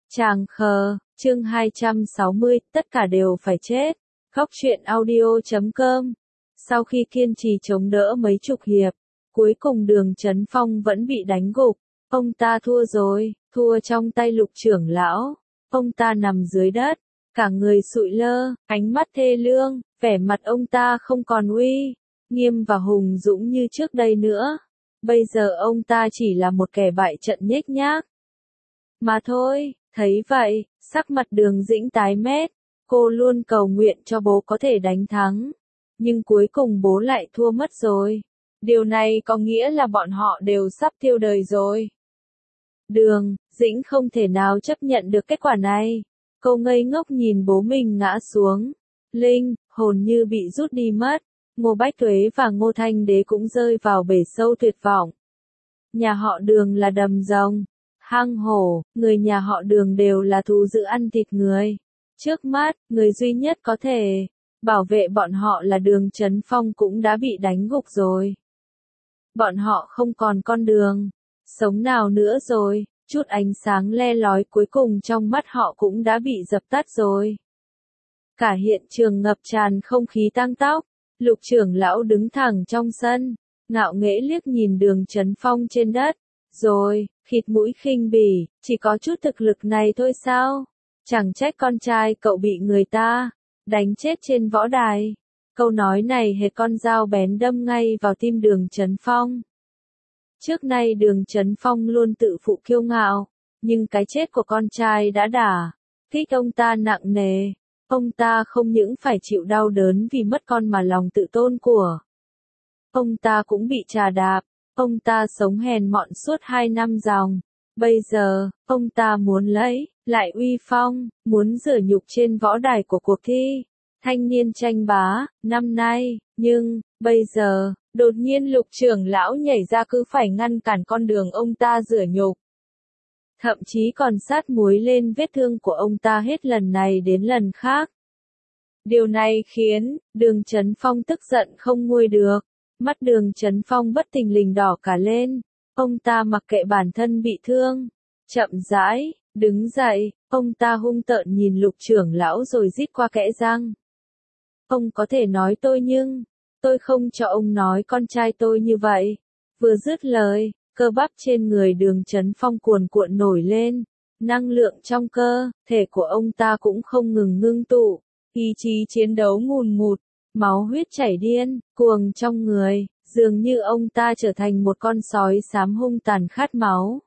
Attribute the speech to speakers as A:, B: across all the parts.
A: Tràng khờ, chương 260, tất cả đều phải chết. Góc truyện audio.com. Sau khi kiên trì chống đỡ mấy chục hiệp, cuối cùng Đường Chấn Phong vẫn bị đánh gục. Ông ta thua rồi, thua trong tay Lục trưởng lão. Ông ta nằm dưới đất, cả người sụi lơ, ánh mắt thê lương, vẻ mặt ông ta không còn uy nghiêm và hùng dũng như trước đây nữa. Bây giờ ông ta chỉ là một kẻ bại trận nhếch nhác mà thôi. Thấy vậy, sắc mặt Đường Dĩnh tái mét, cô luôn cầu nguyện cho bố có thể đánh thắng. Nhưng cuối cùng bố lại thua mất rồi. Điều này có nghĩa là bọn họ đều sắp tiêu đời rồi. Đường Dĩnh không thể nào chấp nhận được kết quả này. Cô ngây ngốc nhìn bố mình ngã xuống. Linh hồn như bị rút đi mất. Ngô Bách Tuế và Ngô Thanh Đế cũng rơi vào bể sâu tuyệt vọng. Nhà họ Đường là đầm rồng, hang hổ, người nhà họ Đường đều là thú dữ ăn thịt người. Trước mắt, người duy nhất có thể bảo vệ bọn họ là Đường Chấn Phong cũng đã bị đánh gục rồi. Bọn họ không còn con đường sống nào nữa rồi, chút ánh sáng le lói cuối cùng trong mắt họ cũng đã bị dập tắt rồi. Cả hiện trường ngập tràn không khí tang tóc. Lục trưởng lão đứng thẳng trong sân, ngạo nghễ liếc nhìn Đường Chấn Phong trên đất, rồi khịt mũi khinh bỉ, chỉ có chút thực lực này thôi sao? Chẳng trách con trai cậu bị người ta đánh chết trên võ đài. Câu nói này hệt con dao bén đâm ngay vào tim Đường Chấn Phong. Trước nay Đường Chấn Phong luôn tự phụ kiêu ngạo, nhưng cái chết của con trai đã đả kích ông ta nặng nề. Ông ta không những phải chịu đau đớn vì mất con mà lòng tự tôn của ông ta cũng bị trà đạp. Ông ta sống hèn mọn suốt 2 năm dòng. Bây giờ, ông ta muốn lấy lại uy phong, muốn rửa nhục trên võ đài của cuộc thi thanh niên tranh bá năm nay. Nhưng, bây giờ, đột nhiên Lục trưởng lão nhảy ra cứ phải ngăn cản con đường ông ta rửa nhục. Thậm chí còn sát muối lên vết thương của ông ta hết lần này đến lần khác. Điều này khiến Đường Chấn Phong tức giận không nguôi được. Mắt Đường Chấn Phong bất thình lình đỏ cả lên. Ông ta mặc kệ bản thân bị thương, chậm rãi đứng dậy. Ông ta hung tợn nhìn Lục trưởng lão rồi rít qua kẽ răng. Ông có thể nói tôi nhưng tôi không cho ông nói con trai tôi như vậy. Vừa dứt lời, cơ bắp trên người Đường Chấn Phong cuồn cuộn nổi lên. Năng lượng trong cơ thể của ông ta cũng không ngừng ngưng tụ. Ý chí chiến đấu ngùn ngụt, máu huyết chảy điên cuồng trong người, dường như ông ta trở thành một con sói xám hung tàn khát máu.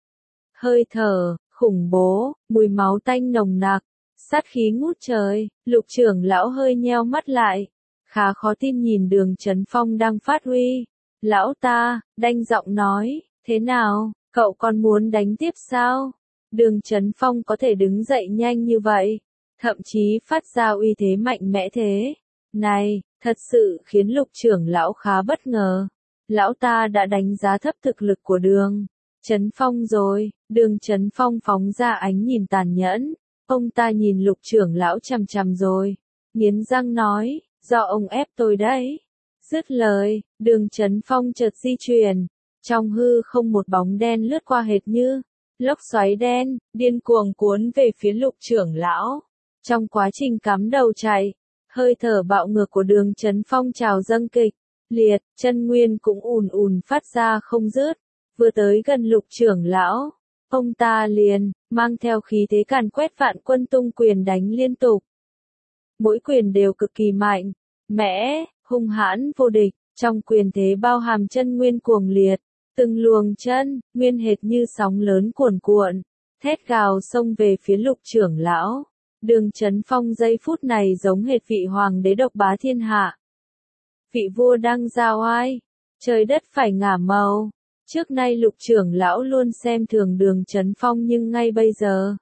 A: Hơi thở khủng bố, mùi máu tanh nồng nặc, sát khí ngút trời. Lục trưởng lão hơi nheo mắt lại, khá khó tin nhìn Đường Chấn Phong đang phát huy. Lão ta đanh giọng nói, thế nào, cậu còn muốn đánh tiếp sao? Đường Chấn Phong có thể đứng dậy nhanh như vậy, thậm chí phát ra uy thế mạnh mẽ thế này, thật sự khiến Lục trưởng lão khá bất ngờ. Lão ta đã đánh giá thấp thực lực của Đường Chấn Phong rồi. Đường Chấn Phong phóng ra ánh nhìn tàn nhẫn. Ông ta nhìn Lục trưởng lão chằm chằm rồi nghiến răng nói, do ông ép tôi đấy. Dứt lời, Đường Chấn Phong chợt di chuyển. Trong hư không một bóng đen lướt qua hệt như lốc xoáy đen, điên cuồng cuốn về phía Lục trưởng lão. Trong quá trình cắm đầu chạy, hơi thở bạo ngược của Đường Chấn Phong trào dâng kịch liệt, chân nguyên cũng ùn ùn phát ra không dứt. Vừa tới gần Lục trưởng lão, ông ta liền mang theo khí thế càn quét vạn quân tung quyền đánh liên tục. Mỗi quyền đều cực kỳ mạnh mẽ, hung hãn vô địch. Trong quyền thế bao hàm chân nguyên cuồng liệt, từng luồng chân nguyên hệt như sóng lớn cuồn cuộn, thét gào xông về phía Lục trưởng lão. Đường Chấn Phong giây phút này giống hệt vị hoàng đế độc bá thiên hạ, vị vua đang ra oai, trời đất phải ngả màu. Trước nay Lục trưởng lão luôn xem thường Đường Chấn Phong, nhưng ngay bây giờ,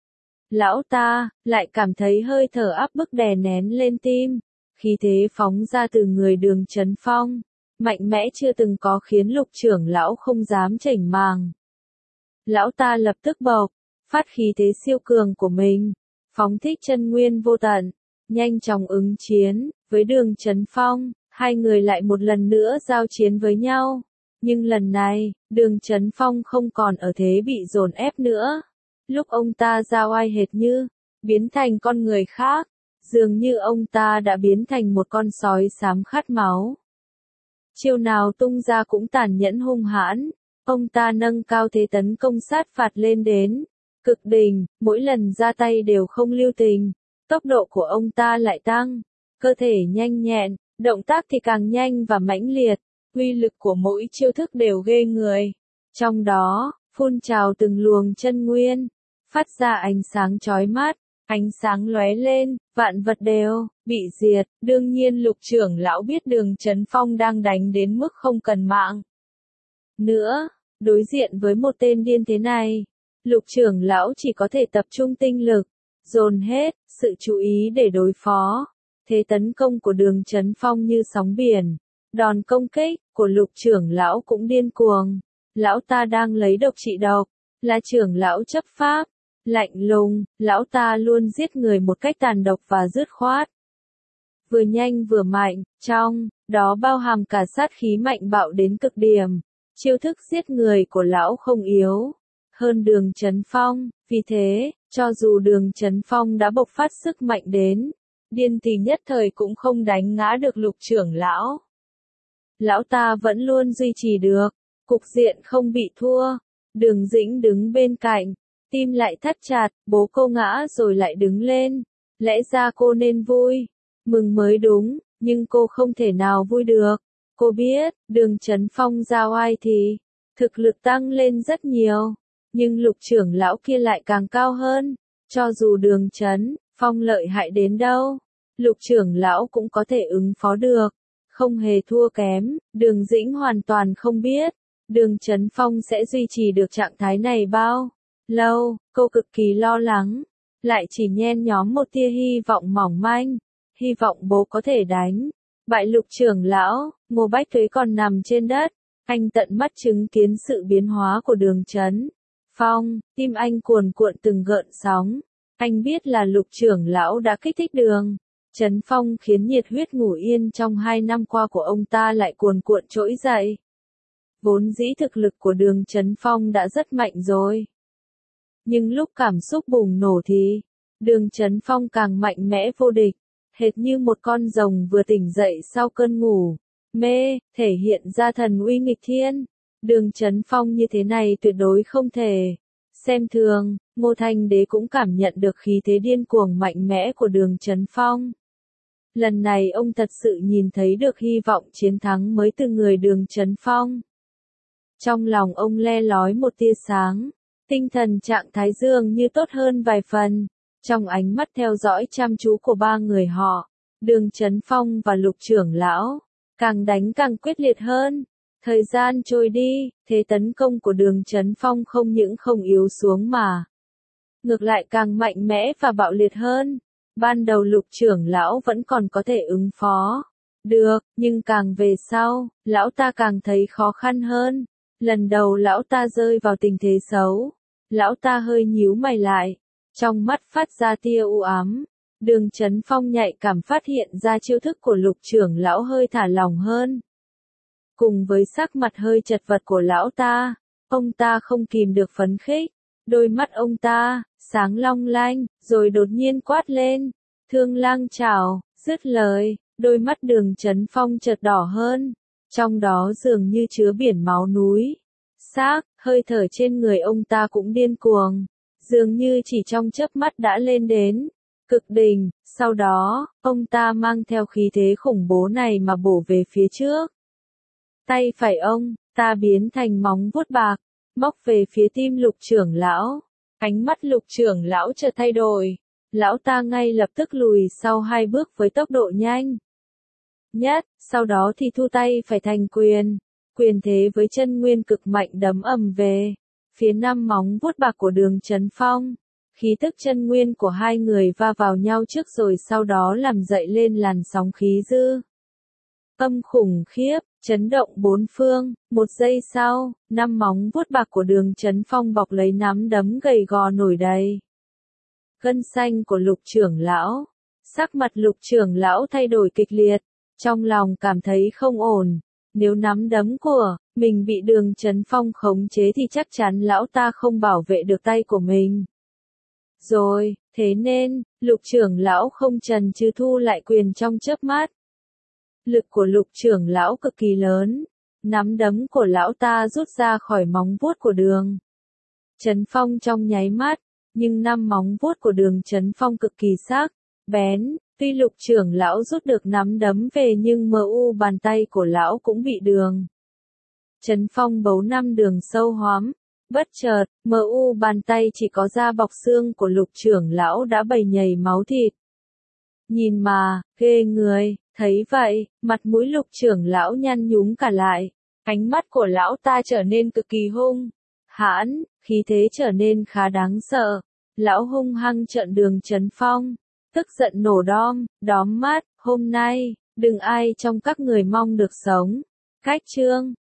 A: lão ta lại cảm thấy hơi thở áp bức đè nén lên tim. Khí thế phóng ra từ người Đường Chấn Phong, mạnh mẽ chưa từng có, khiến Lục trưởng lão không dám chểnh màng. Lão ta lập tức bộc phát khí thế siêu cường của mình, phóng thích chân nguyên vô tận, nhanh chóng ứng chiến với Đường Chấn Phong. Hai người lại một lần nữa giao chiến với nhau. Nhưng lần này, Đường Chấn Phong không còn ở thế bị dồn ép nữa. Lúc ông ta ra oai hệt như biến thành con người khác, dường như ông ta đã biến thành một con sói xám khát máu. Chiêu nào tung ra cũng tàn nhẫn hung hãn, ông ta nâng cao thế tấn công sát phạt lên đến cực đỉnh, mỗi lần ra tay đều không lưu tình, tốc độ của ông ta lại tăng, cơ thể nhanh nhẹn, động tác thì càng nhanh và mãnh liệt, uy lực của mỗi chiêu thức đều ghê người. Trong đó, phun trào từng luồng chân nguyên, phát ra ánh sáng chói mắt, ánh sáng lóe lên, vạn vật đều bị diệt. Đương nhiên Lục trưởng lão biết Đường Chấn Phong đang đánh đến mức không cần mạng nữa, đối diện với một tên điên thế này, Lục trưởng lão chỉ có thể tập trung tinh lực, dồn hết sự chú ý để đối phó. Thế tấn công của Đường Chấn Phong như sóng biển, đòn công kích của Lục trưởng lão cũng điên cuồng. Lão ta đang lấy độc trị độc, là trưởng lão chấp pháp, lạnh lùng, lão ta luôn giết người một cách tàn độc và dứt khoát. Vừa nhanh vừa mạnh, trong đó bao hàm cả sát khí mạnh bạo đến cực điểm. Chiêu thức giết người của lão không yếu hơn Đường Chấn Phong, vì thế, cho dù Đường Chấn Phong đã bộc phát sức mạnh đến điên thì nhất thời cũng không đánh ngã được Lục trưởng lão. Lão ta vẫn luôn duy trì được cục diện không bị thua. Đường Dĩnh đứng bên cạnh, tim lại thắt chặt, bố cô ngã rồi lại đứng lên. Lẽ ra cô nên vui, mừng mới đúng, nhưng cô không thể nào vui được. Cô biết, Đường Chấn Phong ra oai thì thực lực tăng lên rất nhiều, nhưng Lục trưởng lão kia lại càng cao hơn. Cho dù Đường Chấn Phong lợi hại đến đâu, Lục trưởng lão cũng có thể ứng phó được, không hề thua kém. Đường Dĩnh hoàn toàn không biết Đường Chấn Phong sẽ duy trì được trạng thái này bao lâu. Cô cực kỳ lo lắng, lại chỉ nhen nhóm một tia hy vọng mỏng manh, hy vọng bố có thể đánh bại Lục trưởng lão. Ngô Bách Thuế còn nằm trên đất, anh tận mắt chứng kiến sự biến hóa của Đường Chấn Phong, tim anh cuồn cuộn từng gợn sóng. Anh biết là Lục trưởng lão đã kích thích Đường Chấn Phong khiến nhiệt huyết ngủ yên trong 2 năm qua của ông ta lại cuồn cuộn trỗi dậy. Vốn dĩ thực lực của Đường Chấn Phong đã rất mạnh rồi, nhưng lúc cảm xúc bùng nổ thì Đường Chấn Phong càng mạnh mẽ vô địch, hệt như một con rồng vừa tỉnh dậy sau cơn ngủ mê, thể hiện ra thần uy nghịch thiên. Đường Chấn Phong như thế này tuyệt đối không thể xem thường. Ngô Thanh Đế cũng cảm nhận được khí thế điên cuồng mạnh mẽ của Đường Chấn Phong. Lần này ông thật sự nhìn thấy được hy vọng chiến thắng mới từ người Đường Chấn Phong. Trong lòng ông le lói một tia sáng, tinh thần trạng thái dường như tốt hơn vài phần. Trong ánh mắt theo dõi chăm chú của 3 người họ, Đường Chấn Phong và Lục trưởng lão càng đánh càng quyết liệt hơn. Thời gian trôi đi, thế tấn công của Đường Chấn Phong không những không yếu xuống mà ngược lại càng mạnh mẽ và bạo liệt hơn. Ban đầu Lục trưởng lão vẫn còn có thể ứng phó được, nhưng càng về sau, lão ta càng thấy khó khăn hơn. Lần đầu lão ta rơi vào tình thế xấu, lão ta hơi nhíu mày lại, trong mắt phát ra tia u ám. Đường Chấn Phong nhạy cảm phát hiện ra chiêu thức của Lục trưởng lão hơi thả lỏng hơn. Cùng với sắc mặt hơi chật vật của lão ta, ông ta không kìm được phấn khích. Đôi mắt ông ta sáng long lanh, rồi đột nhiên quát lên, Thương Lang chảo. Dứt lời, đôi mắt Đường Chấn Phong chợt đỏ hơn, trong đó dường như chứa biển máu núi. Xác, hơi thở trên người ông ta cũng điên cuồng, dường như chỉ trong chớp mắt đã lên đến cực đỉnh. Sau đó, ông ta mang theo khí thế khủng bố này mà bổ về phía trước. Tay phải ông ta biến thành móng vuốt bạc, móc về phía tim Lục trưởng lão. Ánh mắt Lục trưởng lão chợt thay đổi, lão ta ngay lập tức lùi sau 2 bước với tốc độ nhanh nhất, sau đó thì thu tay phải thành quyền. Quyền thế với chân nguyên cực mạnh đấm ầm về phía 5 móng vuốt bạc của Đường Chấn Phong. Khí tức chân nguyên của 2 người va vào nhau trước rồi sau đó làm dậy lên làn sóng khí dư âm khủng khiếp, chấn động 4 phương. 1 giây sau, 5 móng vuốt bạc của Đường Chấn Phong bọc lấy nắm đấm gầy gò nổi đầy gân xanh của Lục trưởng lão. Sắc mặt Lục trưởng lão thay đổi kịch liệt, trong lòng cảm thấy không ổn. Nếu nắm đấm của mình bị Đường Chấn Phong khống chế thì chắc chắn lão ta không bảo vệ được tay của mình. rồi, thế nên, Lục trưởng lão không chần chừ thu lại quyền trong chớp mắt. Lực của Lục trưởng lão cực kỳ lớn, nắm đấm của lão ta rút ra khỏi móng vuốt của Đường Chấn Phong trong nháy mắt, nhưng năm móng vuốt của Đường Chấn Phong cực kỳ sắc, bén, tuy Lục trưởng lão rút được nắm đấm về nhưng bàn tay của lão cũng bị Đường Chấn Phong bấu năm đường sâu hoắm. Bất chợt, bàn tay chỉ có da bọc xương của Lục trưởng lão đã bầy nhầy máu thịt. Nhìn mà, ghê người, thấy vậy, mặt mũi Lục trưởng lão nhăn nhúm cả lại, ánh mắt của lão ta trở nên cực kỳ hung hãn, khí thế trở nên khá đáng sợ. Lão hung hăng trợn Đường Chấn Phong, tức giận nổ đóm mắt, hôm nay, đừng ai trong các người mong được sống. Cách chương